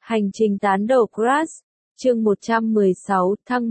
Hành trình tán đầu Crush, chương 116, thăng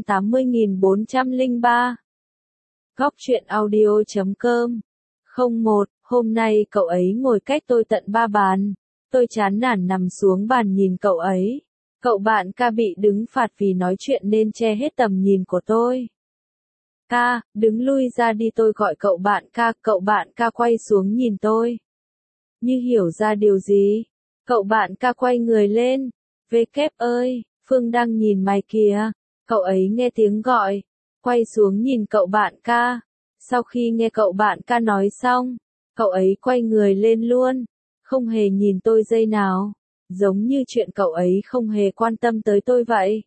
180.403. Góc truyện audio.com 01, hôm nay cậu ấy ngồi cách tôi tận 3 bàn. Tôi chán nản nằm xuống bàn nhìn cậu ấy. Cậu bạn ca bị đứng phạt vì nói chuyện nên che hết tầm nhìn của tôi. Ca, đứng lui ra đi, tôi gọi cậu bạn ca quay xuống nhìn tôi. Như hiểu ra điều gì, cậu bạn ca quay người lên. Vê kép ơi, Phương đang nhìn mày kìa. Cậu ấy nghe tiếng gọi, quay xuống nhìn cậu bạn ca. Sau khi nghe cậu bạn ca nói xong, cậu ấy quay người lên luôn, không hề nhìn tôi giây nào, giống như chuyện cậu ấy không hề quan tâm tới tôi vậy.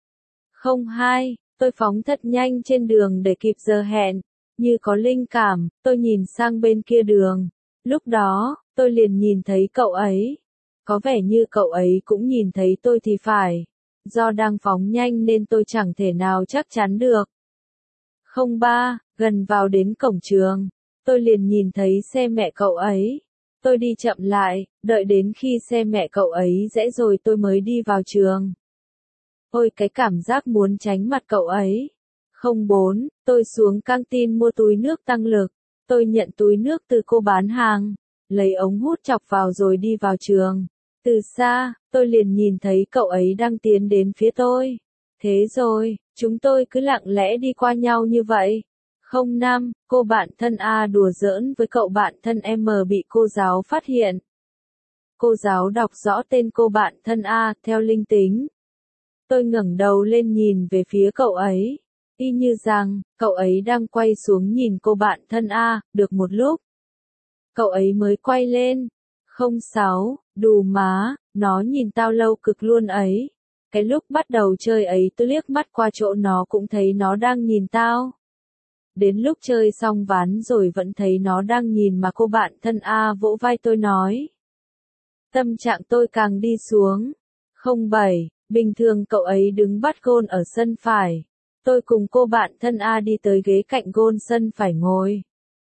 02, tôi phóng thật nhanh trên đường để kịp giờ hẹn. Như có linh cảm, tôi nhìn sang bên kia đường. Lúc đó, tôi liền nhìn thấy cậu ấy. Có vẻ như cậu ấy cũng nhìn thấy tôi thì phải. Do đang phóng nhanh nên tôi chẳng thể nào chắc chắn được. 03, gần vào đến cổng trường, tôi liền nhìn thấy xe mẹ cậu ấy. Tôi đi chậm lại, đợi đến khi xe mẹ cậu ấy rẽ rồi tôi mới đi vào trường. Ôi cái cảm giác muốn tránh mặt cậu ấy. 04, tôi xuống căng tin mua túi nước tăng lực. Tôi nhận túi nước từ cô bán hàng, lấy ống hút chọc vào rồi đi vào trường. Từ xa, tôi liền nhìn thấy cậu ấy đang tiến đến phía tôi. Thế rồi, chúng tôi cứ lặng lẽ đi qua nhau như vậy. 05, cô bạn thân A đùa giỡn với cậu bạn thân M bị cô giáo phát hiện. Cô giáo đọc rõ tên cô bạn thân A theo linh tính. Tôi ngẩng đầu lên nhìn về phía cậu ấy, y như rằng, cậu ấy đang quay xuống nhìn cô bạn thân A, được một lúc. Cậu ấy mới quay lên. 06, đù má, nó nhìn tao lâu cực luôn ấy. Cái lúc bắt đầu chơi ấy tôi liếc mắt qua chỗ nó cũng thấy nó đang nhìn tao. Đến lúc chơi xong ván rồi vẫn thấy nó đang nhìn mà cô bạn thân A vỗ vai tôi nói. Tâm trạng tôi càng đi xuống. 07, bình thường cậu ấy đứng bắt gôn ở sân phải. Tôi cùng cô bạn thân A đi tới ghế cạnh gôn sân phải ngồi.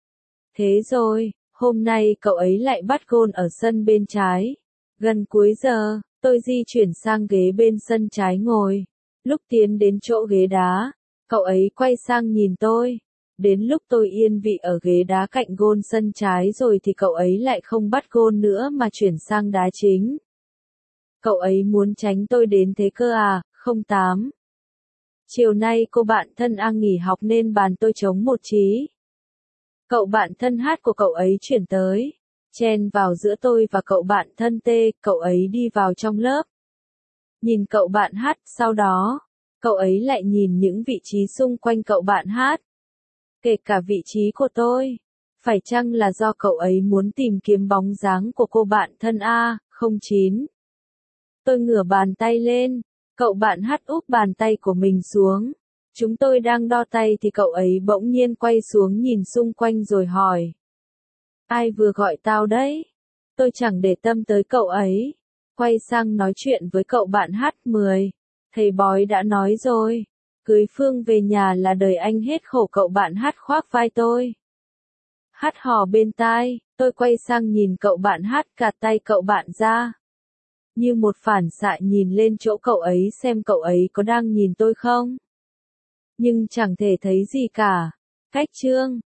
Thế rồi, hôm nay cậu ấy lại bắt gôn ở sân bên trái. Gần cuối giờ, tôi di chuyển sang ghế bên sân trái ngồi. Lúc tiến đến chỗ ghế đá, cậu ấy quay sang nhìn tôi. Đến lúc tôi yên vị ở ghế đá cạnh gôn sân trái rồi thì cậu ấy lại không bắt gôn nữa mà chuyển sang đá chính. Cậu ấy muốn tránh tôi đến thế cơ à? 08. Chiều nay cô bạn thân A nghỉ học nên bàn tôi trống một trí. Cậu bạn thân H của cậu ấy chuyển tới, chen vào giữa tôi và cậu bạn thân T, cậu ấy đi vào trong lớp. Nhìn cậu bạn H, sau đó, cậu ấy lại nhìn những vị trí xung quanh cậu bạn H. Kể cả vị trí của tôi. Phải chăng là do cậu ấy muốn tìm kiếm bóng dáng của cô bạn thân A, 09. Tôi ngửa bàn tay lên, cậu bạn H úp bàn tay của mình xuống. Chúng tôi đang đo tay thì cậu ấy bỗng nhiên quay xuống nhìn xung quanh rồi hỏi. Ai vừa gọi tao đấy? Tôi chẳng để tâm tới cậu ấy. Quay sang nói chuyện với cậu bạn H10. Thầy bói đã nói rồi. Cưới Phương về nhà là đời anh hết khổ, cậu bạn H khoác vai tôi. H hò bên tai, tôi quay sang nhìn cậu bạn H, gạt tay cậu bạn ra. Như một phản xạ nhìn lên chỗ cậu ấy xem cậu ấy có đang nhìn tôi không. Nhưng chẳng thể thấy gì cả. Cách chương